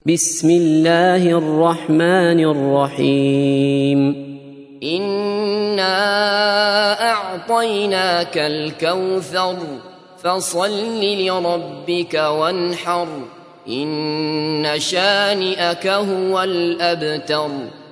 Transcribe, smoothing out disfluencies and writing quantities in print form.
بسم الله الرحمن الرحيم إنا أعطيناك الكوثر فصل لربك وانحر إن شانئك هو الأبتر